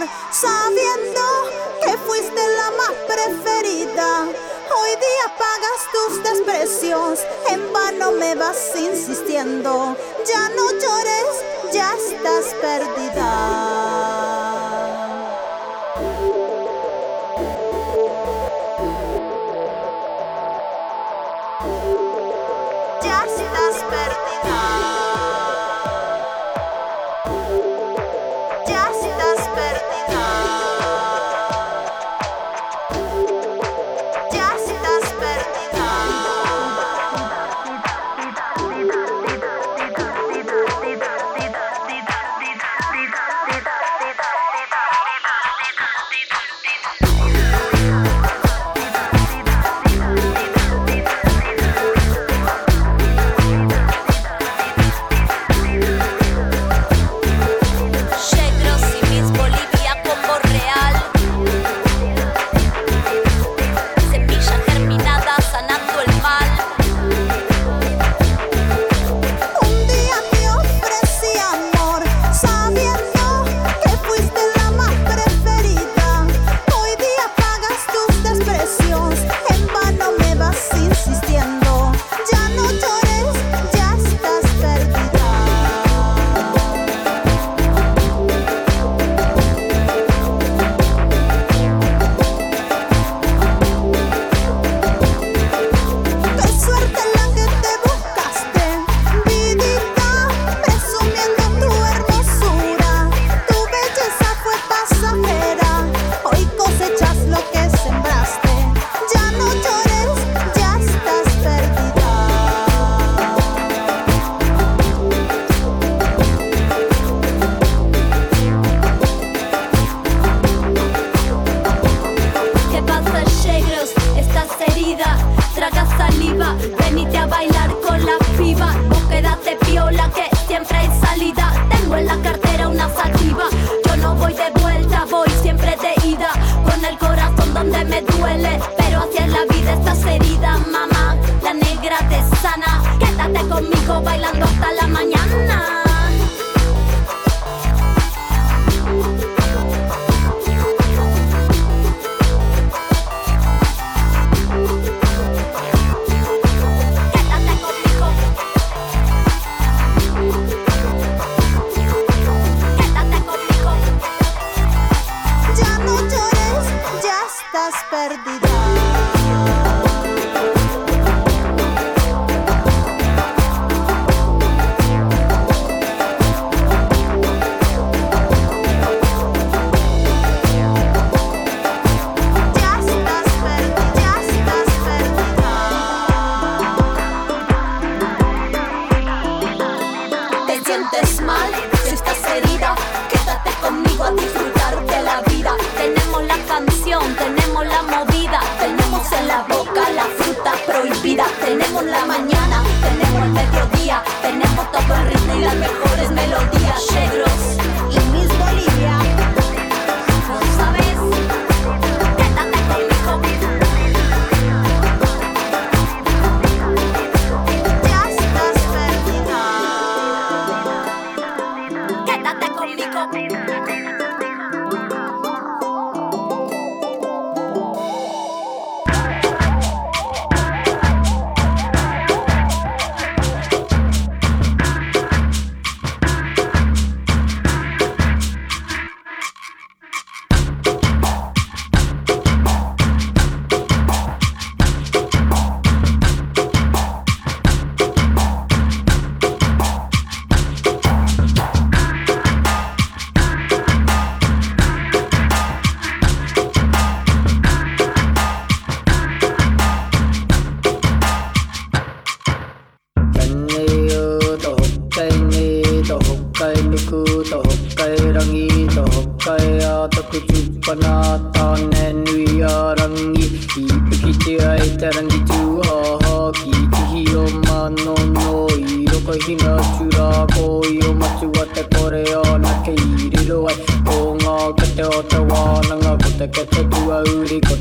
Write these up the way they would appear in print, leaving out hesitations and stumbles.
sabiendo que fuiste la más preferida. Hoy día pagas tus desprecios, en vano me vas insistiendo. Ya no llores, ya estás perdida. Ya estás perdida. Ya estás perdida. Ya estás perdida.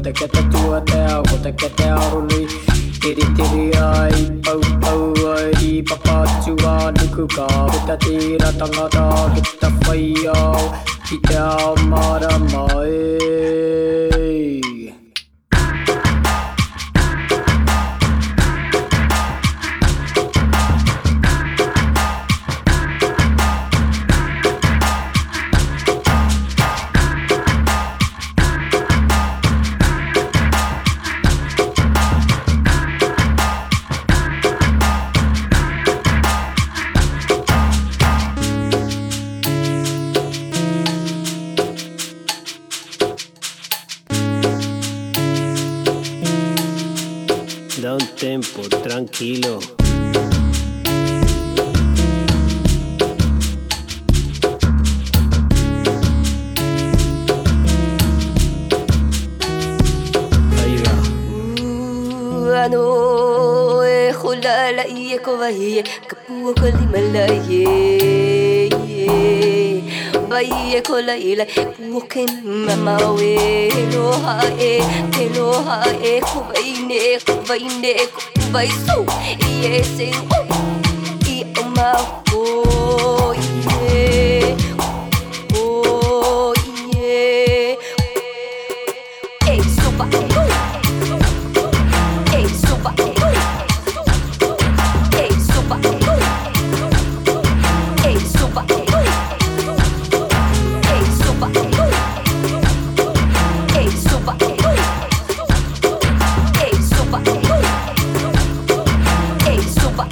Tiri tiri ai pau pau ai di papachu aluku ka Kita tira tangata kita fayao Kita maramai Da un tempo, tranquilo. Ahí va. Khulala iye kovahiye kapu kalimalaiye Baye kola ila kuken mamawe Eloha e kuvaine kuvaisu Iye se I oma iye iye Hey soba Hey soba Hey soba Hey soba Hey soba Hey soba Hey soba Hey soba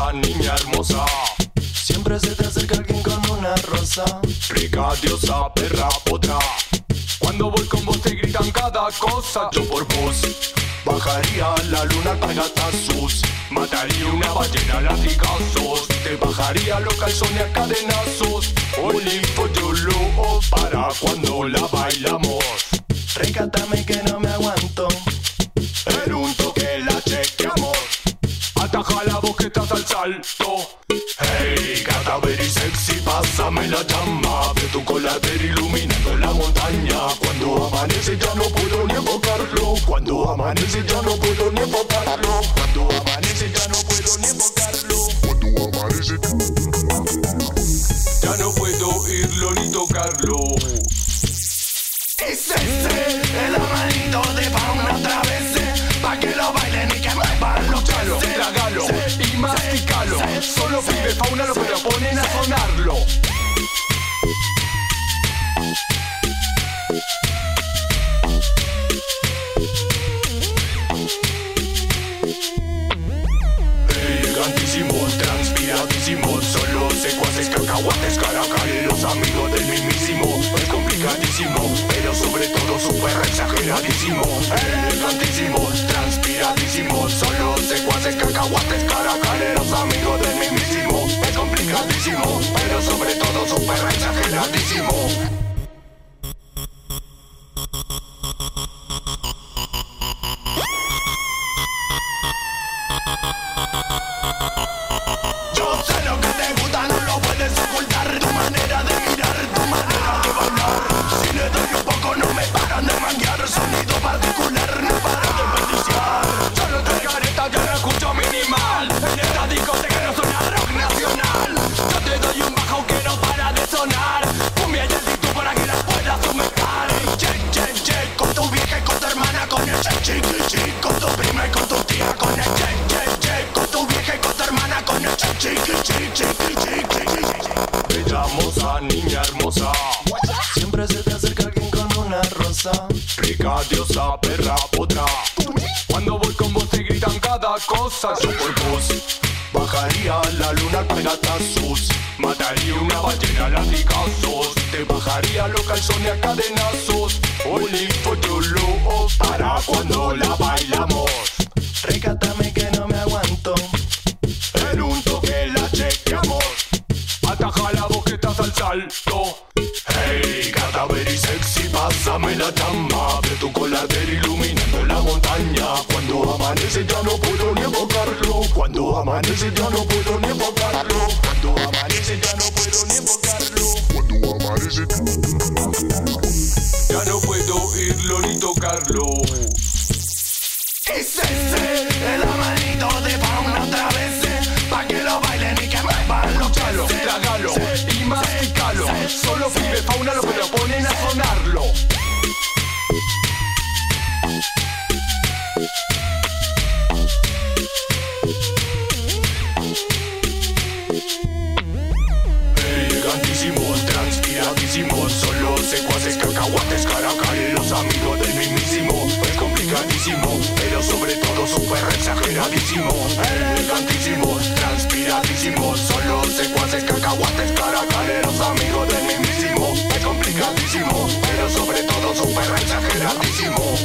hermosa, niña hermosa. Siempre se te acerca alguien con una rosa. Rica, diosa, perra, potra. Cuando voy con vos te gritan cada cosa. Yo por vos bajaría la luna al pagatazos. Mataría una ballena a latigazos. Te bajaría los calzones a cadenazos. Only for you, lo para cuando la bailamos. Recátame que no me aguanto. En un toque la chequeamos. Ataja la voz que estás al salto. Hey, gata very sexy, pásame la llama. Veo tu colater iluminando la montaña. Cuando amanece ya no puedo ni enfocarlo. Cuando amanece ya no puedo ni enfocarlo. Cuando amanece ya no puedo ni enfocarlo. Cuando amanece ya no puedo irlo ni tocarlo. Es ese, el amanito de fauna otra vez. Pa' que lo bailen y que muevan los chalos. Trágalo y masticalo. Solo pide fauna lo pero ponen a sonarlo. Elegantísimo, transpiradísimo. Solo secuaces, cacahuates, caracareros, amigos del mismísimo. Es complicadísimo, pero sobre todo súper exageradísimo. Elegantísimo, transpiradísimo. Solo secuaces, cacahuates, caracareros, amigos del mismísimo. Es complicadísimo, pero sobre todo súper exageradísimo. Yo sé lo que te gusta, no lo puedes ocultar. Tu manera de mirar, tu manera de bailar. Si le doy un poco no me paran de manguear. Sonido particular, no para de desperdiciar. Solo tres caretas, yo no escucho minimal. En esta discoteca no suena rock nacional. Yo te doy un bajo que no para de sonar. Cumbia y altitud para que las puedas sumercar. Che, che, che, con tu vieja y con tu hermana. Con el che, chiqui, chi, con tu prima y con tu tía. Con el che, che, che, con tu vieja y con tu hermana. Con el che, chiqui, chi, chiqui, chiqui. Bella moza, niña hermosa. Siempre se te acerca alguien con una rosa. Rica, diosa, perra, potra. Cuando voy con vos te gritan cada cosa. Yo por vos bajaría la luna al pagatazos. Mataría una ballena a latigazos. Te bajaría los calzones a cadenazos. Only for you, lo para cuando la bailamos. Recátame que no me aguanto. En un toque la chequeamos. Ataja la voz que estás al salto. Hey, gata very sexy, pásame la llama. Veo tu colater iluminando la montaña. Cuando amanece ya no puedo ni enfocarlo. Cuando amanece ya no puedo ni enfocarlo. Cuando amanece ya no puedo ni enfocarlo. Cuando amanece ya no puedo irlo ni tocarlo. Es ese, el amanito de fauna otra vez. Pa' que lo bailen y que muevan los chalos. Trágalo y masticalo. Solo pide fauna lo pero ponen a sonarlo. Elegantísimo, transpiradísimo. Solo secuaces, cacahuates, caracareros, amigos del mismísimo. Es complicadísimo, pero sobre todo súper exageradísimo. Elegantísimo, transpiradísimo. Solo secuaces, cacahuates, caracareros, amigos del mismísimo. Es complicadísimo, pero sobre todo súper exageradísimo.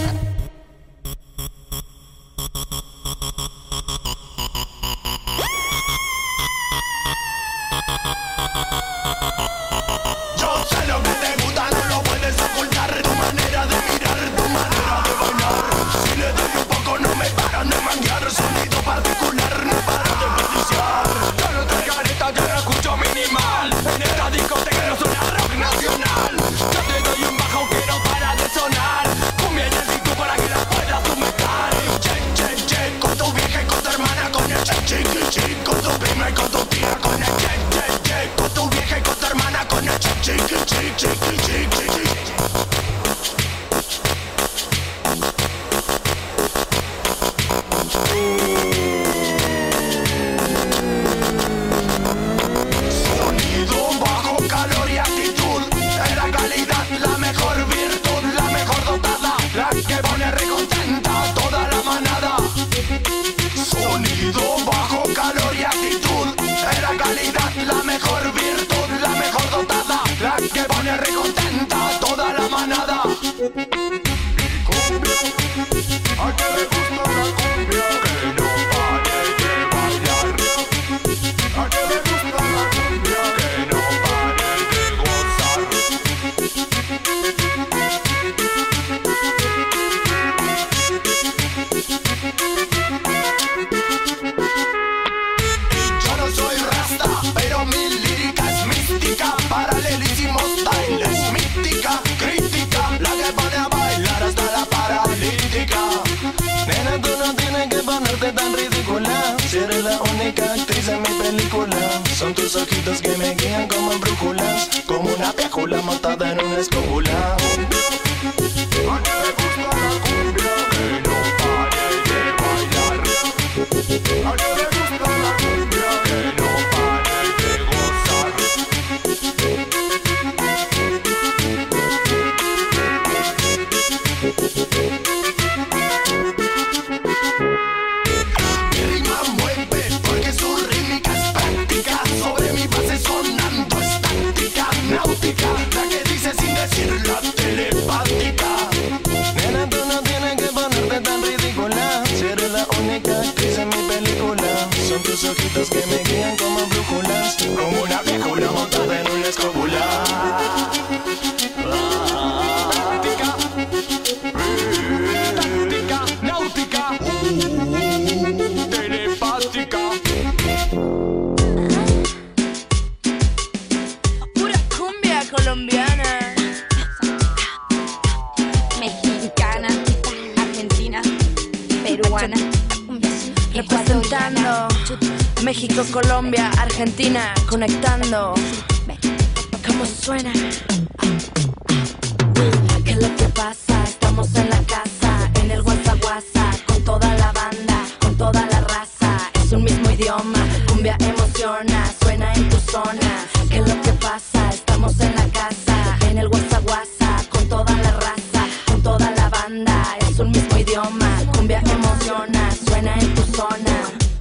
Yo sé lo que te gusta, no lo puedes ocultar. Tu manera de mirar, tu manera de bailar. Si le doy un poco no me paran de manguear. Sonido particular, no para de desperdiciar. Yo no te careta, yo no escucho minimal. única actriz en mi película. Son tus ojitos que me guían como brújulas, como una película montada en una escóbula. ¿A qué le gusta la cumbia? Que no pare de bailar. ¿A qué le gusta la cumbia? Que no pare de gozar. Mi rima mueve porque su rítmica es práctica, sobre mi base sonando estática, náutica, la que dice sin decirla telepática. Nena, tú no tienes que ponerte tan ridícula, si eres la única actriz en mi película. Son tus ojitos que me guían como brújulas, como una película montada en una escóbula. Táctica, táctica, náutica, telepática. Pura cumbia colombiana, Mexicana, argentina, peruana, representando México, Colombia, Argentina, conectando. ¿Cómo suena? ¿Qué es lo que pasa? Estamos en la casa, en el WhatsApp, con toda la banda, con toda la raza. Es un mismo idioma, cumbia emociona, suena en tu zona. ¿Qué es lo que pasa? Estamos en la casa, en el WhatsApp, con toda la raza, con toda la banda. Es un mismo idioma, cumbia emociona, suena en tu zona.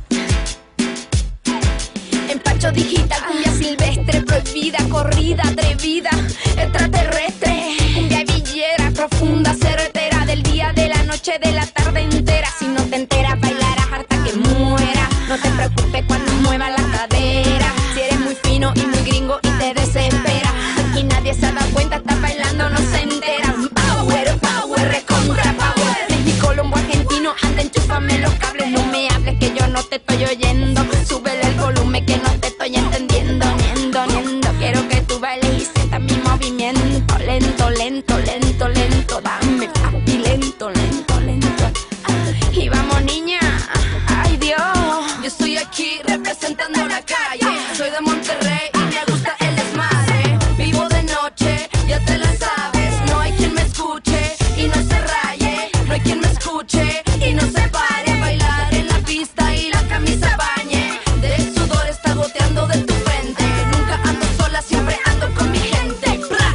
Empacho digital, cumbia silvestre, prohibida, corrida, atrevida, extraterrestre, cumbia villera, profunda, certera, del día, de la noche, de la tarde entera. Si no te enteras, bailarás hasta que muera. No te preocupes cuando mueva la cadera. Si eres muy fino y muy gringo y te desespera, aquí nadie se da cuenta, estás bailando, no se entera. Power, power, recontra power. México, Colombo, argentino, anda, enchúfame los cables. No me hables que yo no te estoy oyendo. Súbele el volumen que no te estoy entendiendo. Niendo, niendo, quiero que tú bailes y sientas mi movimiento. Lento, lento, lento, lento, dame papi, lento, lento, lento. Y vamos niña, ay Dios. Yo estoy aquí representando la calle. Soy de Monterrey y me gusta el desmadre. Vivo de noche, ya te la sabes. No hay quien me escuche y no se raye. No hay quien me escuche y no se pare. Bailar en la pista y la camisa bañe. De sudor está goteando de tu frente. Nunca ando sola, siempre ando con mi gente.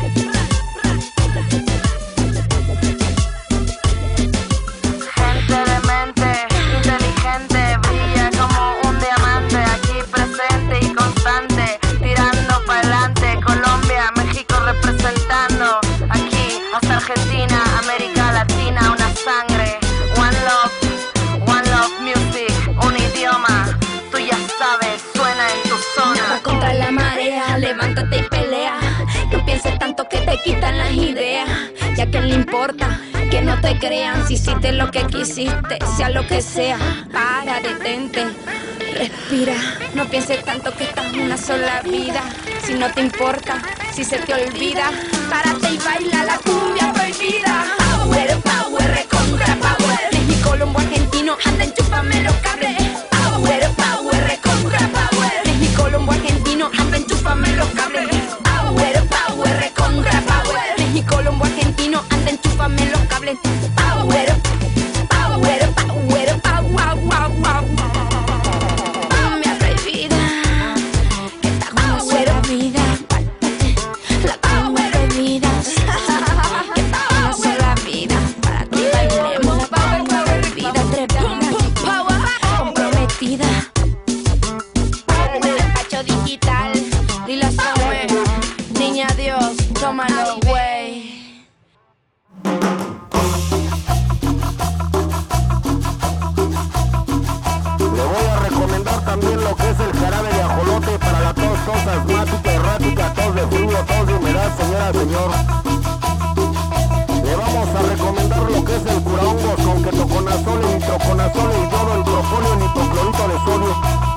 Gente de mente, inteligente, brilla como un diamante, aquí presente y constante, tirando para adelante. Colombia, México representando, aquí hasta Argentina, América Latina, una sangre. One love music, un idioma, tú ya sabes, suena en tu zona. Nada contra la marea, levántate y pelea. No pienses tanto que te quitan las ideas, ya que le importa que no te crean. Si hiciste lo que quisiste, sea lo que sea, para, detente, respira. No pienses tanto que estás una sola vida. Si no te importa, si se te olvida, párate y baila la cumbia prohibida. Power, power, recontra power. México, Colombo, argentino, anda, enchúfame los cables. Power, power, recontra power. México, Colombo, argentino, anda, enchúfame los cables. Power, power, recontra power. México, Colombo, argentino, anda, enchúfame los cables. Power, power, power, power, power. Cumbia prohibida, que está una sola vida. La cumbia prohibida, que está una sola vida. Para que bailemos la power, vida atrevida, comprometida. El despacho digital, Lila Samuel, niña Dios, tómalo, güey. Le voy a recomendar también lo que es el jarabe de ajolote para la tos asmática, errática, tos de frío, tos de humedad, señora, señor. Le vamos a recomendar lo que es el curahongos con ketoconazol, nitroconazol, y yodo, el propóleo, nitroclorito de sodio.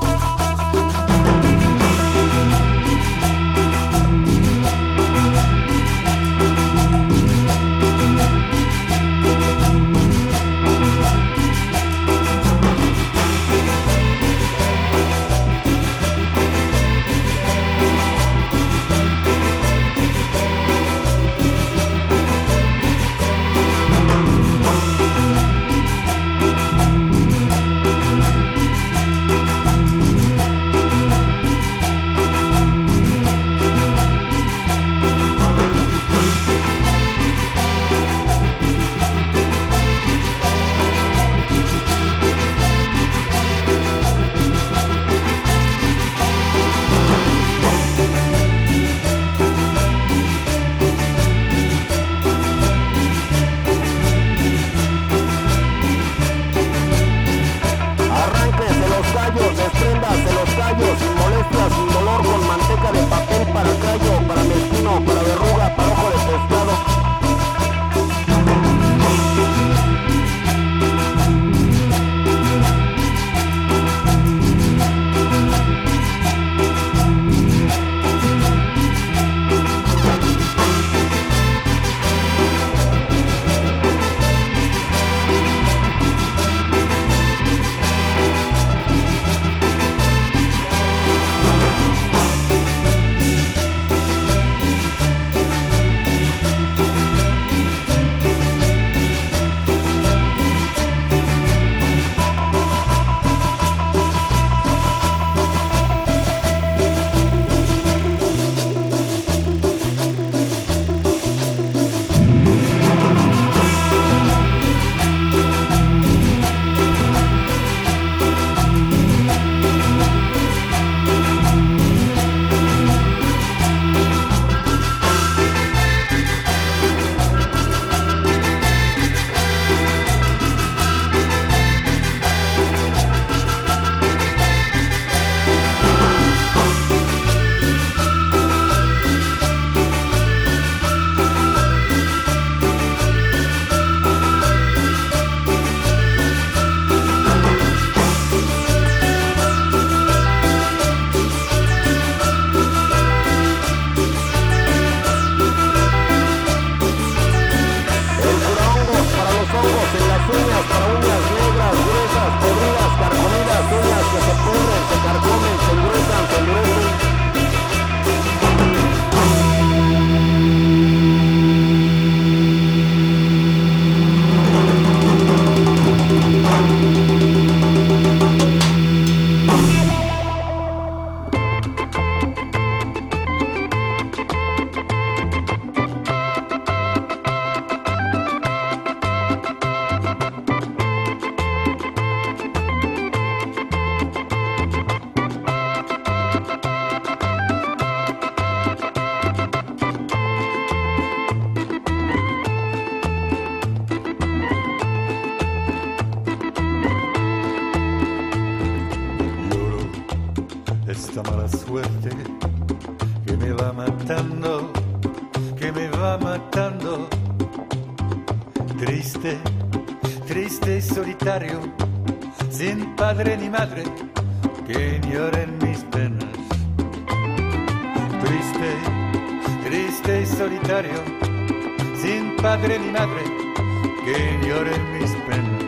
esta mala suerte que me va matando, que me va matando. Triste, triste y solitario, sin padre ni madre que lloren mis penas. Triste, triste y solitario, sin padre ni madre que lloren mis penas.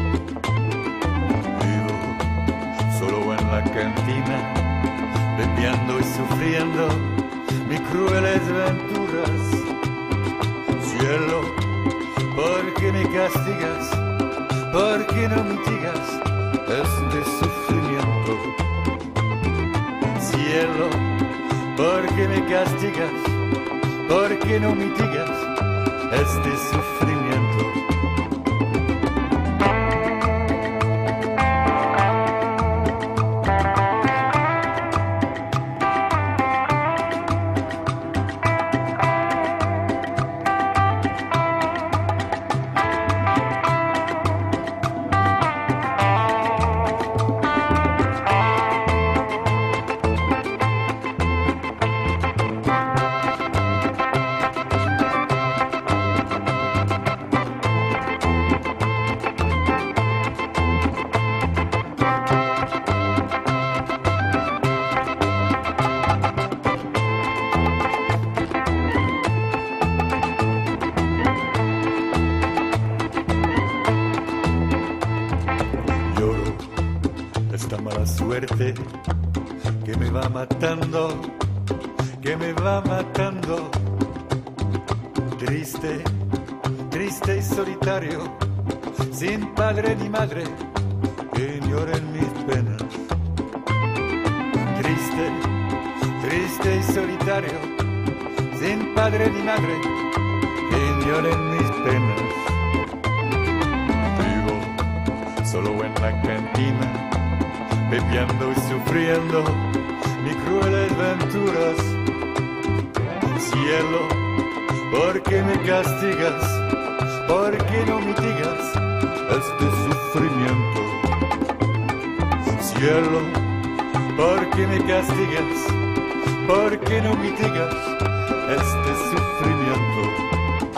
Vivo solo en la cantina, bebiendo y sufriendo mis crueles aventuras. Cielo, ¿por qué me castigas? ¿Por qué no mitigas este sufrimiento? Cielo, ¿por qué me castigas? ¿Por qué no mitigas este sufrimiento? Que me va matando, que me va matando. Triste, triste y solitario, sin padre ni madre que lloren mis penas. Triste, triste y solitario, sin padre ni madre que lloren mis penas. Vivo solo en la cantina, bebiendo y sufriendo mis crueles aventuras. Cielo, ¿por qué me castigas? ¿Por qué no mitigas este sufrimiento? Cielo, ¿por qué me castigas? ¿Por qué no mitigas este sufrimiento?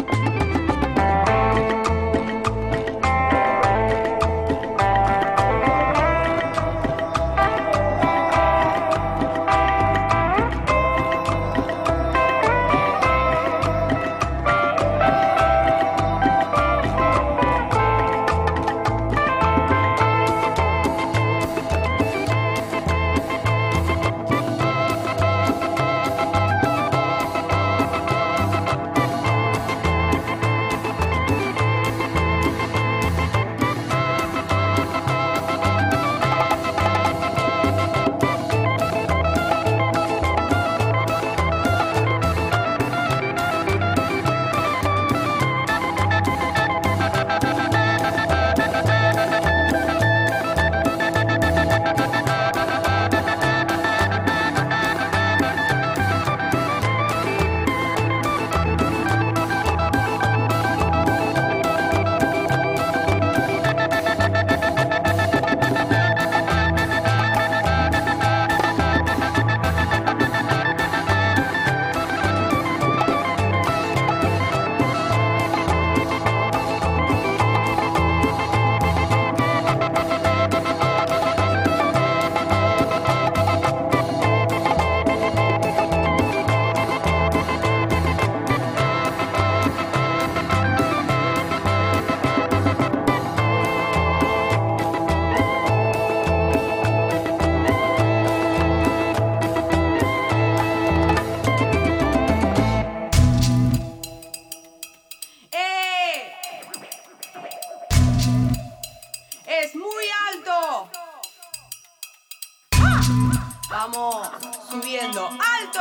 Vamos subiendo, alto.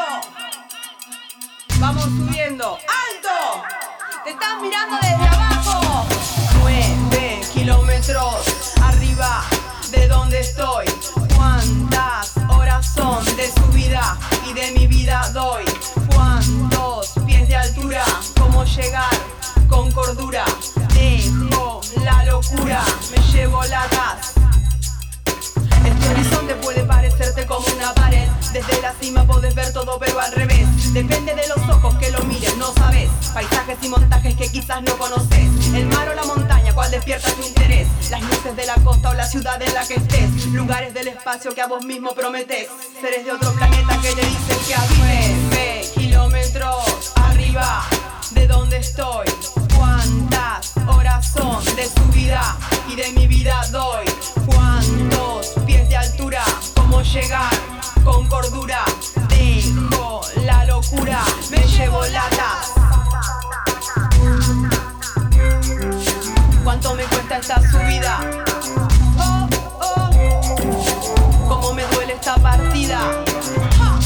Vamos subiendo, alto. Te están mirando desde abajo. 9 kilómetros arriba de donde estoy. ¿Cuántas horas son de subida y de mi vida doy? ¿Cuántos pies de altura? ¿Cómo llegar con cordura? Dejo la locura, me llevo la gas. Este horizonte puede parecerte como una pared cima podés ver todo pero al revés. Depende de los ojos que lo miren, no sabes. Paisajes y montajes que quizás no conoces. El mar o la montaña, cuál despierta tu interés. Las luces de la costa o la ciudad en la que estés. Lugares del espacio que a vos mismo prometés. Seres de otro planeta que te dicen que habiten. 9 kilómetros arriba de donde estoy. Cuántas horas son de subida y de mi vida doy. Cuántos pies de altura, cómo llegar con cordura. Dejo la locura, me llevo latas. ¿Cuánto me cuesta esta subida? Oh, oh. Cómo me duele esta partida. Ja.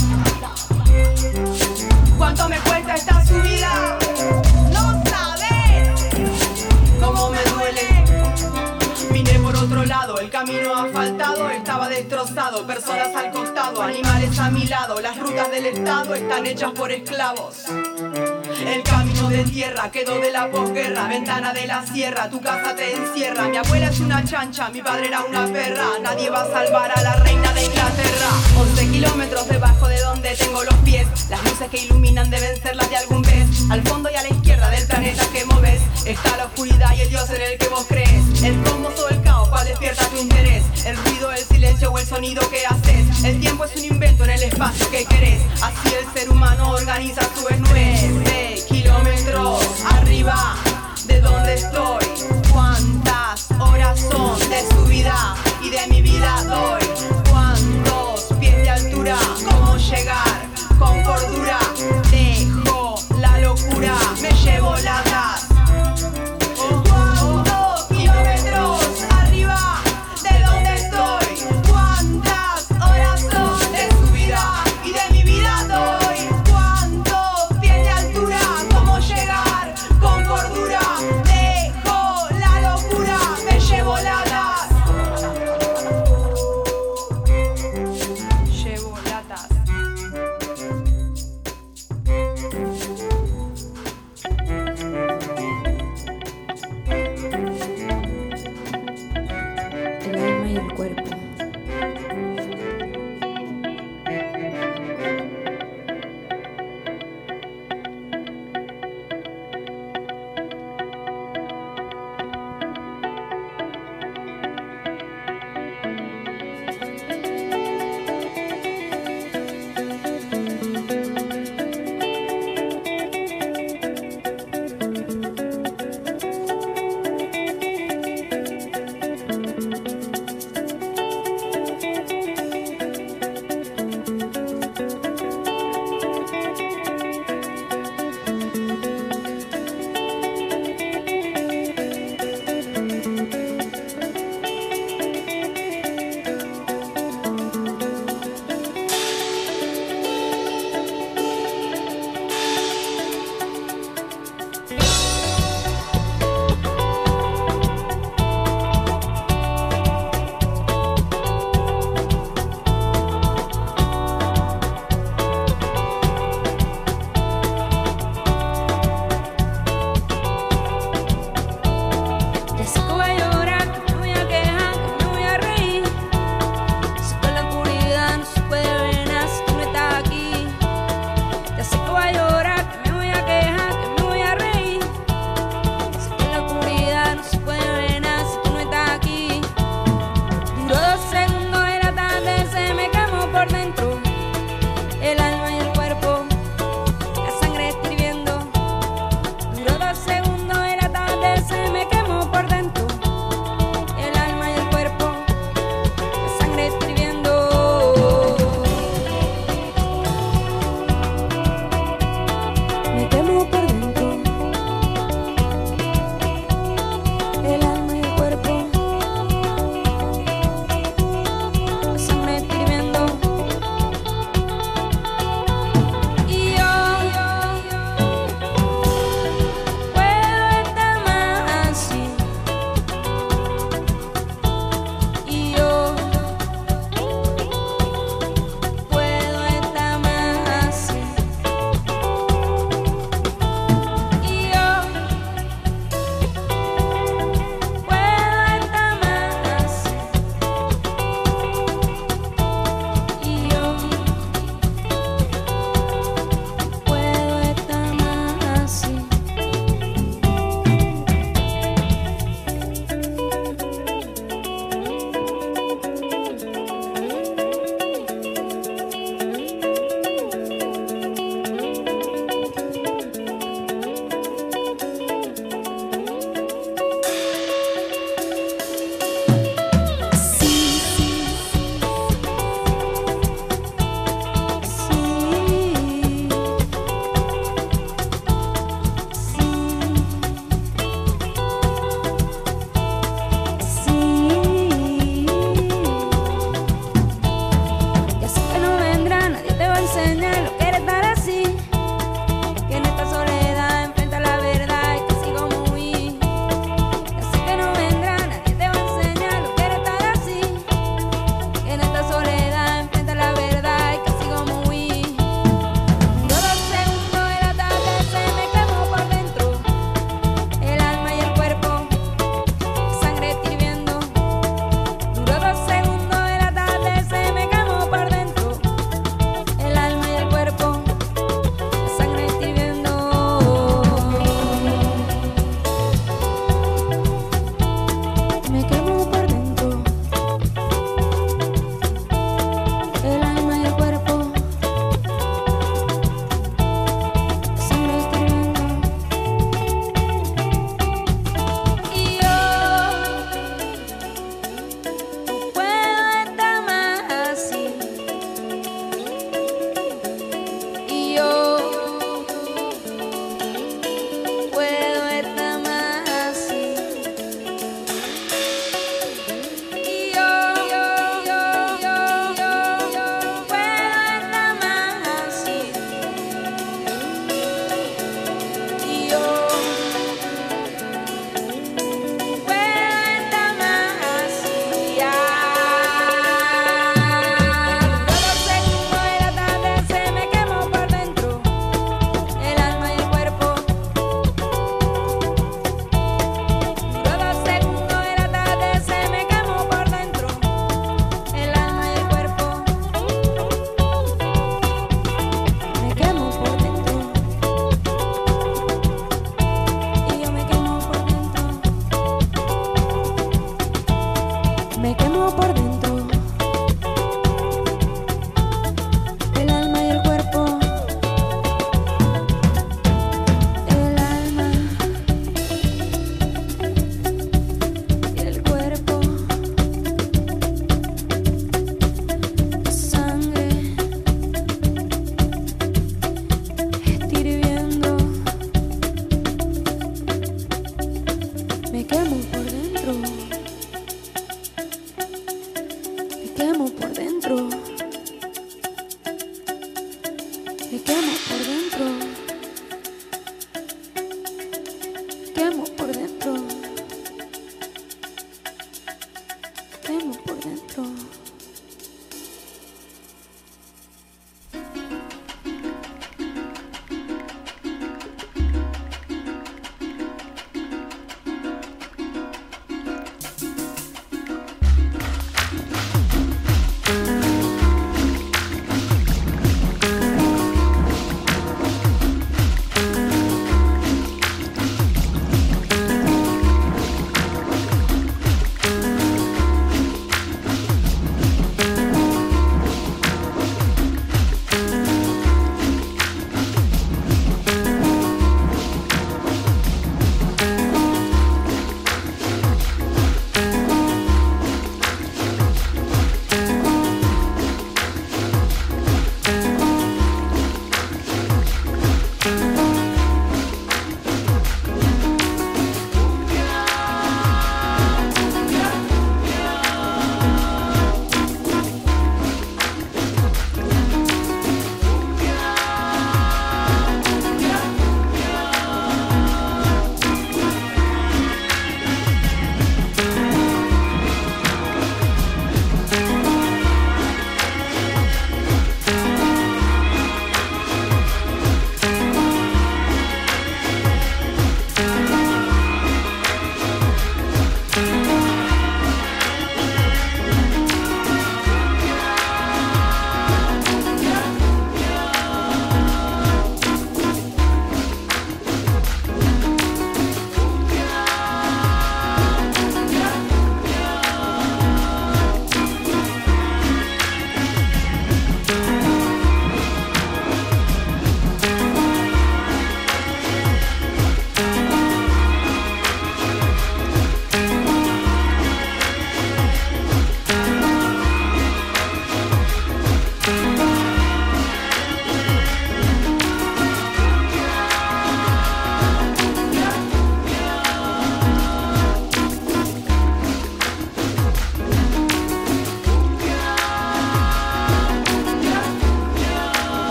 ¿Cuánto me cuesta esta subida? No sabes cómo me duele. Vine por otro lado, el camino asfaltado estaba destrozado. Personas al costado, animales a mi lado. Las rutas del estado están hechas por esclavos. El camino de tierra quedó de la posguerra. Ventana de la sierra, tu casa te encierra. Mi abuela es una chancha, mi padre era una perra. Nadie va a salvar a la reina de Inglaterra. 11 kilómetros debajo de donde tengo los pies. Las luces que iluminan deben ser las de algún pez. Al fondo y a la izquierda del planeta que moves está la oscuridad y el Dios en el que vos crees. El cosmos o el caos, cuál despierta tu interés. El ruido, el silencio o el sonido que haces. El tiempo es un invento en el espacio que querés. Así el ser humano organiza su 9 kilómetros arriba de donde estoy. Cuántas horas son de subida y de mi vida doy. Cuántos pies de altura, cómo llegar con cordura. Dejo la locura, me llevo la gas. ¿Cuántos kilómetros arriba de donde estoy? ¿Cuántas horas son de subida y de mi vida doy? ¿Cuántos pies otro.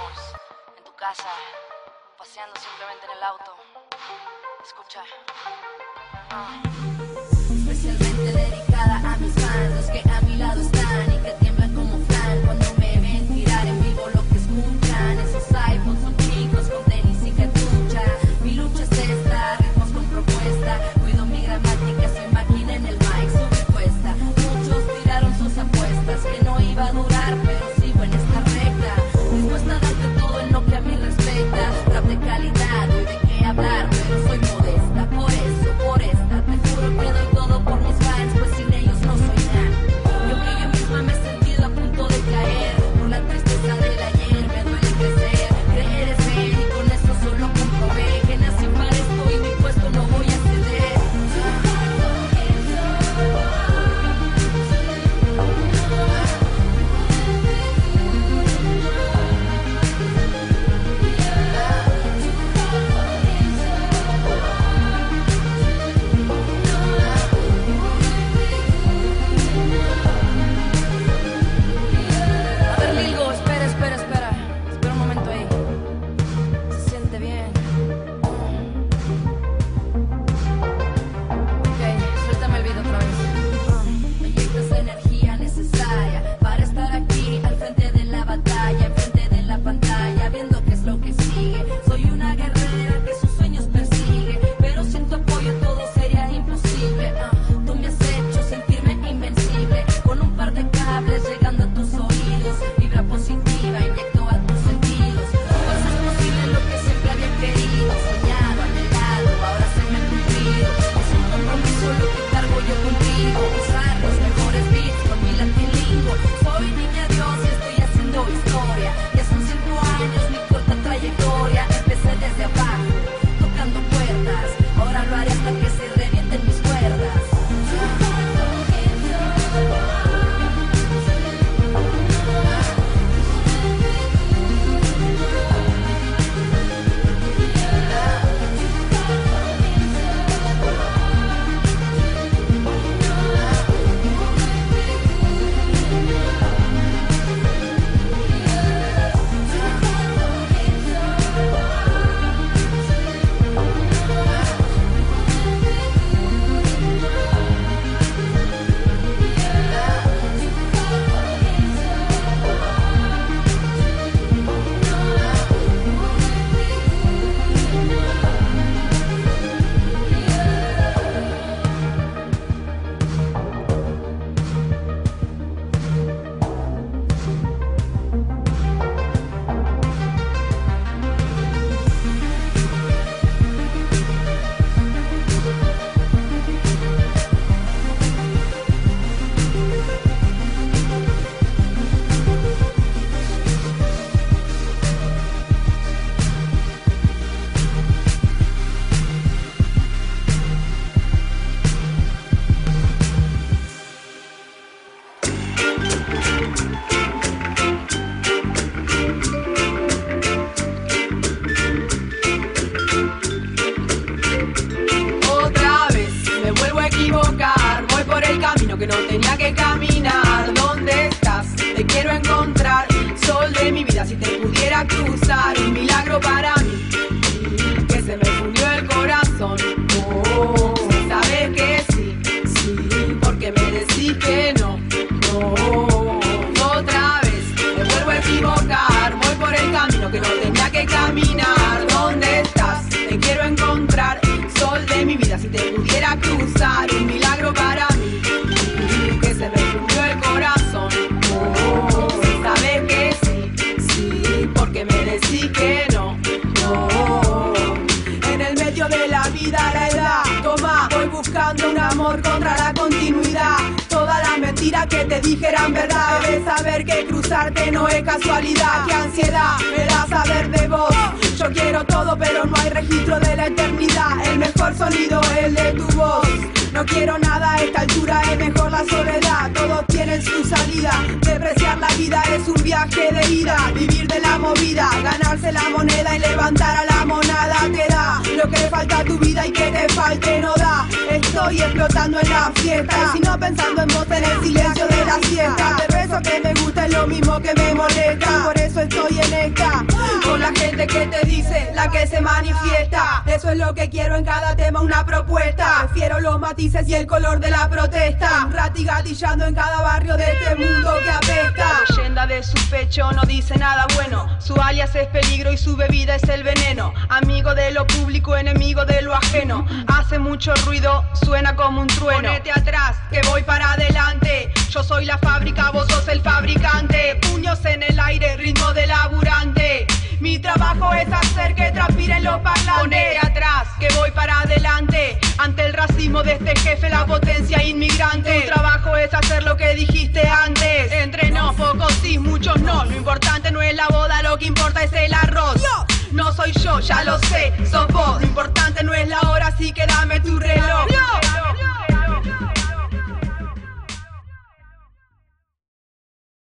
estamos en tu casa, paseando simplemente en el auto. Escucha. Especialmente dedicada a mis fans, los que a mi lado están y que tiemblan como flan cuando me ven tirar en vivo lo que escuchan. Esos iPhones son chicos con tenis y cachucha. Mi lucha es esta, ritmos con propuesta. Cuido mi gramática, soy máquina en el mic, sube y cuesta. Muchos tiraron sus apuestas, que no iba a durar, pero sigo en esta recta. Dispuesta a darte todo en lo que a mí respecta. Rap de calidad, doy de qué hablar, pero soy modesta. Por eso, por esta, te juro que doy todo por mis fans, pues sin ellos no soy nada. Yo que yo misma me he sentido a punto de caer por la tristeza del ayer, me duele crecer. Creer es ver y con eso solo comprobé que nací para esto y mi puesto no voy a ceder. A ver, Lilgo, espera. Espera un momento ahí. Se siente bien. Ok, suéltame el beat otra vez. Me inyectas la energía necesaria para estar aquí al frente de la batalla, enfrente de la pantalla, viendo qué es lo que sigue. Soy una guerrera que sus sueños persigue, pero sin tu apoyo todo sería imposible. Tú me has hecho sentirme invencible, con un par de cables llegando a tus oídos. Vibra positiva, inyecto a tus sentidos. Tú haces posible lo que siempre había querido, soñado, anhelado, ahora se me ha cumplido. Es un compromiso lo que cargo yo contigo, usar los mejores beats con mi latilingo. Soy niña Dios y estoy haciendo historia. Ya son 5 años mi corta trayectoria. Empecé desde abajo, tocando puertas, ahora lo haré hasta que se revienten mis cuerdas. Otra vez me vuelvo a equivocar, voy por el camino que no tenía que caminar. ¿Dónde estás? Te quiero encontrar, sol de mi vida, si te pudiera cruzar. Un milagro para mí, que se me fundió el corazón. Oh, sabes que sí, porque me decís que no. Otra vez me vuelvo a equivocar, voy por el camino que no tenía que caminar. ¿Dónde estás? Te quiero encontrar, sol de mi vida, si te pudiera cruzar. Un milagro para mí, que se me fundió el corazón. Oh, sabes que sí, porque me decís que no. En el medio de la vida, la edad, toma, voy buscando un amor contra la continuidad. Todas las mentiras que te dijeran verdad, debes saber que cruzarte no es casualidad. Qué ansiedad me da saber de vos. Yo quiero todo pero no hay registro de la eternidad. El mejor sonido es el de tu voz. No quiero nada a esta altura, es mejor la soledad. Todos tienen su salida, despreciar la vida es un viaje de ida. Vivir de la movida, ganarse la moneda y levantar a la monada te da lo que le falta a tu vida y que te falte no da. Estoy explotando en la fiesta, sino pensando en vos en el silencio de la siesta. El beso que me gusta es lo mismo que me molesta, por eso estoy en esta. Con la gente que te dice, la que se manifiesta. Eso es lo que quiero en cada tema, una propuesta. Prefiero los matices y el color de la protesta. Un rati gatillando en cada barrio de este mundo que apesta. La leyenda de su pecho no dice nada bueno. Su alias es peligro y su bebida es el veneno. Amigo de lo público, enemigo de lo ajeno. Hace mucho ruido, suena como un trueno. Ponete atrás, que voy para adelante. Yo soy la fábrica, vos sos el fabricante. Puños en el aire, ritmo de laburante. Mi trabajo es hacer que transpiren los parlantes. Ponete atrás, que voy para adelante. Ante el racismo de este jefe, la potencia inmigrante. Tu trabajo es hacer lo que dijiste antes. Entre nos, pocos sí, muchos no. Lo importante no es la boda, lo que importa es el arroz. No soy yo, ya lo sé, sos vos. Lo importante no es la hora, así que